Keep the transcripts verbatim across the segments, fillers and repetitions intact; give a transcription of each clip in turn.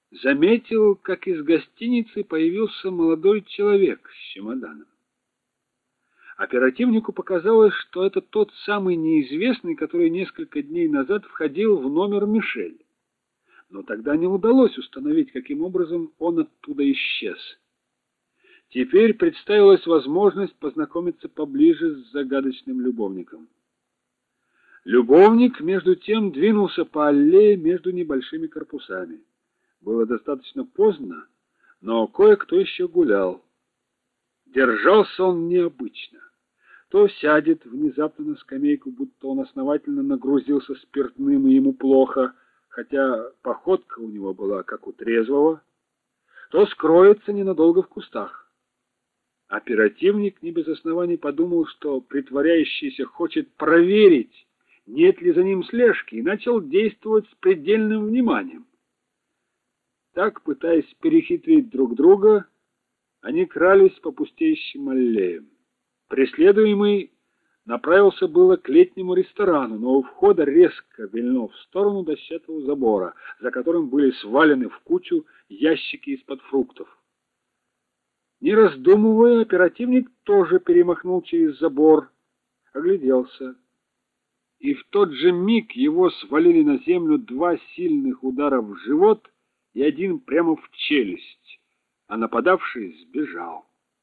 заметил, как из гостиницы появился молодой человек с чемоданом. Оперативнику показалось, что это тот самый неизвестный, который несколько дней назад входил в номер Мишель. Но тогда не удалось установить, каким образом он оттуда исчез. Теперь представилась возможность познакомиться поближе с загадочным любовником. Любовник, между тем, двинулся по аллее между небольшими корпусами. Было достаточно поздно, но кое-кто еще гулял. Держался он необычно. То сядет внезапно на скамейку, будто он основательно нагрузился спиртным и ему плохо, хотя походка у него была как у трезвого, то скроется ненадолго в кустах. Оперативник не без оснований подумал, что притворяющийся хочет проверить, нет ли за ним слежки, и начал действовать с предельным вниманием. Так, пытаясь перехитрить друг друга, они крались по пустеющим аллеям. Преследуемый направился было к летнему ресторану, но у входа резко вильнул в сторону дощатого забора, за которым были свалены в кучу ящики из-под фруктов. Не раздумывая, оперативник тоже перемахнул через забор, огляделся. И в тот же миг его свалили на землю два сильных удара в живот и один прямо в челюсть, а нападавший сбежал.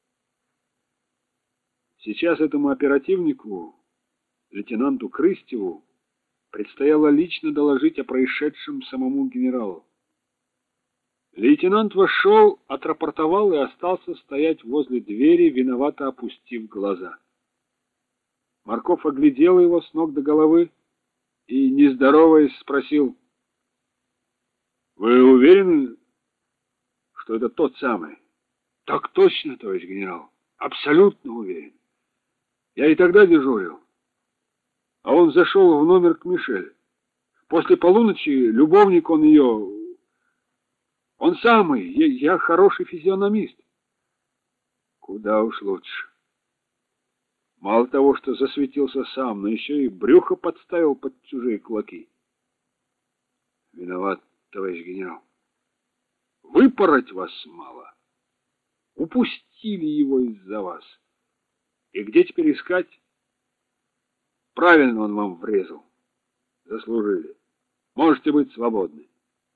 Сейчас этому оперативнику, лейтенанту Крыстеву, предстояло лично доложить о происшедшем самому генералу. Лейтенант вошел, отрапортовал и остался стоять возле двери, виновато опустив глаза. Марков оглядел его с ног до головы и, не здороваясь, спросил: «Вы уверены, что это тот самый?» «Так точно, товарищ генерал, абсолютно уверен. Я и тогда дежурил. А он зашел в номер к Мишель. После полуночи любовник он ее... Он самый, я, я хороший физиономист». Куда уж лучше. Мало того, что засветился сам, но еще и брюхо подставил под чужие кулаки. Виноват, товарищ генерал. Выпороть вас мало. Упустили его из-за вас. И где теперь искать? Правильно он вам врезал. Заслужили. Можете быть свободны.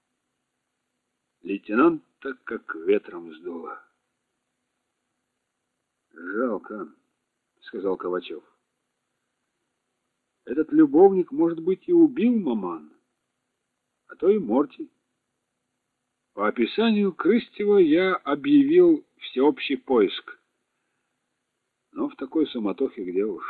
Лейтенанта как ветром сдуло. Жалко, сказал Ковачев. Этот любовник, может быть, и убил маман, а то и Морти. По описанию Крыстева я объявил всеобщий поиск. Но в такой суматохе где уж.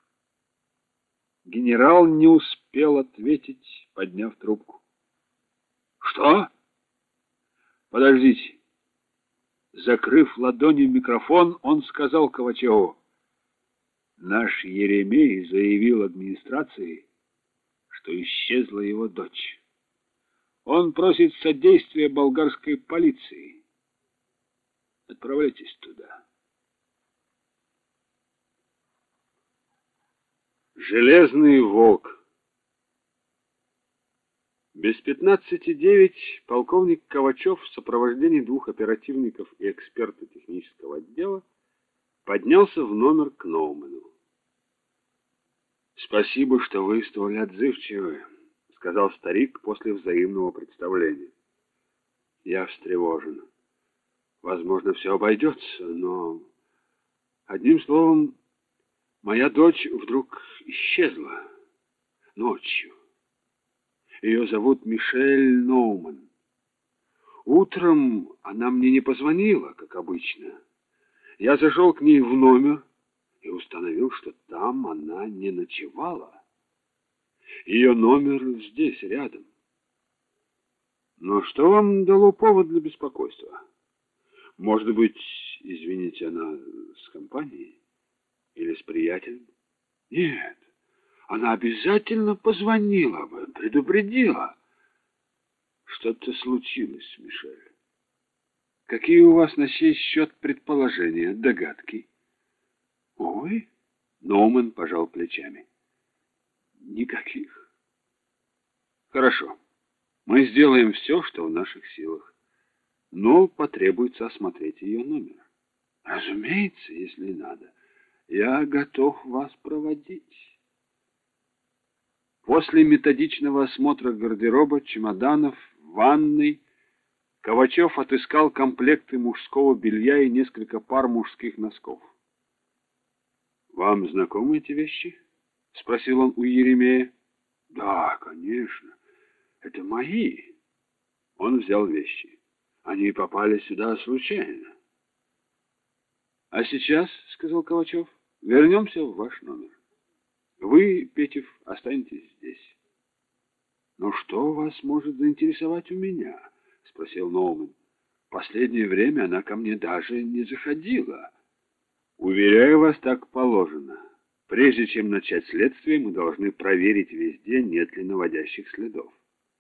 Генерал не успел ответить, подняв трубку. Что? Подождите. Закрыв ладонью микрофон, он сказал Ковачеву: наш Еремей заявил администрации, что исчезла его дочь. Он просит содействия болгарской полиции. Отправляйтесь туда. Железный волк. Без пятнадцати девять полковник Ковачев в сопровождении двух оперативников и эксперта технического отдела поднялся в номер к Ноумену. «Спасибо, что вы столь отзывчивы», — сказал старик после взаимного представления. «Я встревожен. Возможно, все обойдется, но... Одним словом, моя дочь вдруг исчезла ночью. Ее зовут Мишель Ноумен. Утром она мне не позвонила, как обычно. Я зашел к ней в номер и установил, что там она не ночевала. Ее номер здесь, рядом. Но что вам дало повод для беспокойства? Может быть, извините, она с компанией? Или с приятелем? Нет, она обязательно позвонила бы, предупредила. Что-то случилось, Мишель. Какие у вас на сей счет предположения, догадки? Ой, Ноумен пожал плечами. Никаких. Хорошо. Мы сделаем все, что в наших силах. но потребуется осмотреть ее номер. Разумеется, если надо. Я готов вас проводить. После методичного осмотра гардероба, чемоданов, ванной, Ковачев отыскал комплекты мужского белья и несколько пар мужских носков. «Вам знакомы эти вещи?» — спросил он у Еремея. «Да, конечно. Это мои». Он взял вещи. «Они попали сюда случайно». «А сейчас, — сказал Ковачев, — вернемся в ваш номер. Вы, Петев, останетесь здесь». «Ну что вас может заинтересовать у меня?» — спросил Ноуман. «Последнее время она ко мне даже не заходила». «Уверяю вас, так положено. Прежде чем начать следствие, мы должны проверить везде, нет ли наводящих следов».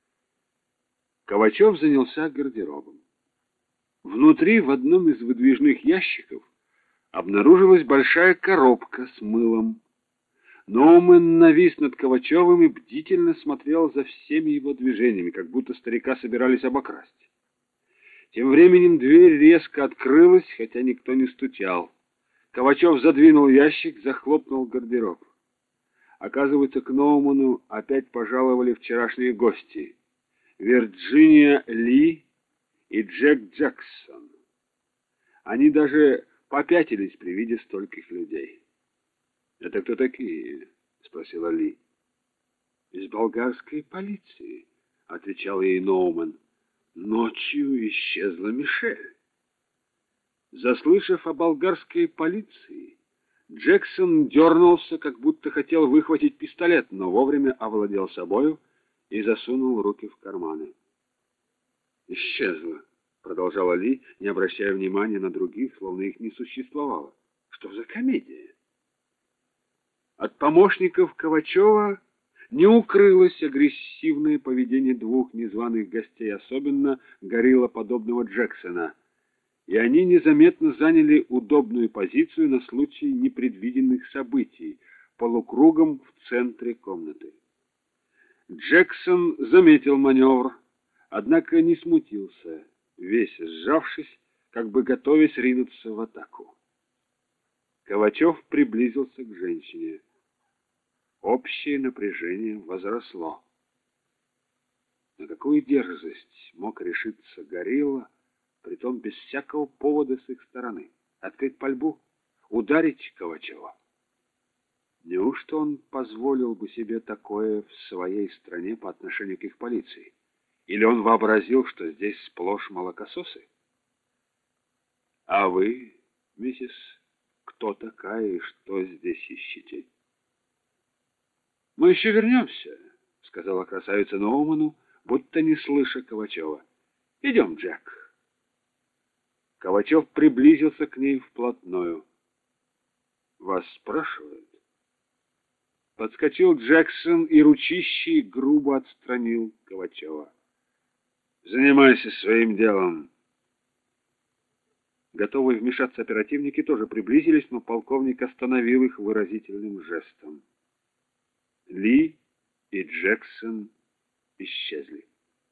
Ковачев занялся гардеробом. Внутри, в одном из выдвижных ящиков, обнаружилась большая коробка с мылом. Ноуман навис над Ковачевым и бдительно смотрел за всеми его движениями, как будто старика собирались обокрасть. Тем временем дверь резко открылась, хотя никто не стучал. Ковачев задвинул ящик, захлопнул гардероб. Оказывается, к Ноуману опять пожаловали вчерашние гости — Вирджиния Ли и Джек Джексон. Они даже попятились при виде стольких людей. «Это кто такие?» — спросила Ли. «Из болгарской полиции», — отвечал ей Ноуман. «Ночью исчезла Мишель». Заслышав о болгарской полиции, Джексон дернулся, как будто хотел выхватить пистолет, но вовремя овладел собою и засунул руки в карманы. «Исчезла», — продолжала Ли, не обращая внимания на других, словно их не существовало. «Что за комедия?» От помощников Ковачева не укрылось агрессивное поведение двух незваных гостей, особенно гориллоподобного Джексона, и они незаметно заняли удобную позицию на случай непредвиденных событий, полукругом в центре комнаты. Джексон заметил маневр, однако не смутился, весь сжавшись, как бы готовясь ринуться в атаку. Ковачев приблизился к женщине. Общее напряжение возросло. На какую дерзость мог решиться горилла, притом без всякого повода с их стороны? Открыть пальбу? Ударить Ковачева? Неужто он позволил бы себе такое в своей стране по отношению к их полиции? Или он вообразил, что здесь сплошь молокососы? А вы, миссис, кто такая и что здесь ищете? «Мы еще вернемся», — сказала красавица Ноуману, будто не слыша Ковачева. «Идем, Джек». Ковачев приблизился к ней вплотную. «Вас спрашивают?» Подскочил Джексон и ручищей грубо отстранил Ковачева. «Занимайся своим делом». Готовые вмешаться оперативники тоже приблизились, но полковник остановил их выразительным жестом. Ли и Джексон исчезли.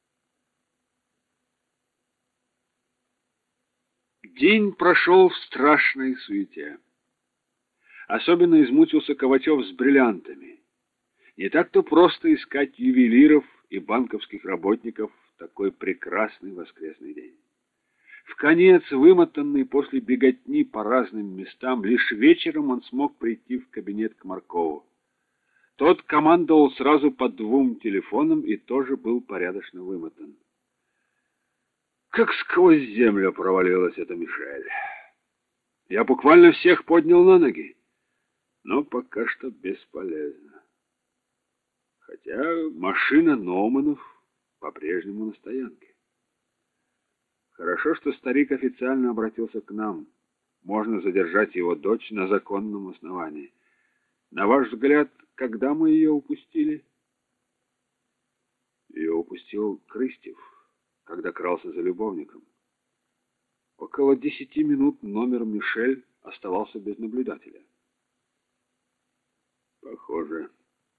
День прошел в страшной суете. Особенно измучился Ковачев с бриллиантами. Не так-то просто искать ювелиров и банковских работников в такой прекрасный воскресный день. Вконец вымотанный после беготни по разным местам, лишь вечером он смог прийти в кабинет к Маркову. Тот командовал сразу по двум телефонам и тоже был порядочно вымотан. Как сквозь землю провалилась эта Мишель. Я буквально всех поднял на ноги, но пока что бесполезно. Хотя машина Ноуманов по-прежнему на стоянке. Хорошо, что старик официально обратился к нам. Можно задержать его дочь на законном основании. На ваш взгляд, когда мы ее упустили? Ее упустил Крыстев, когда крался за любовником. Около десяти минут номер Мишель оставался без наблюдателя. Похоже.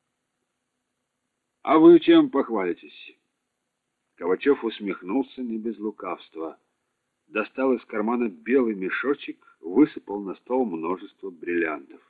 А вы чем похвалитесь? Ковачев усмехнулся не без лукавства. достал из кармана белый мешочек, высыпал на стол множество бриллиантов.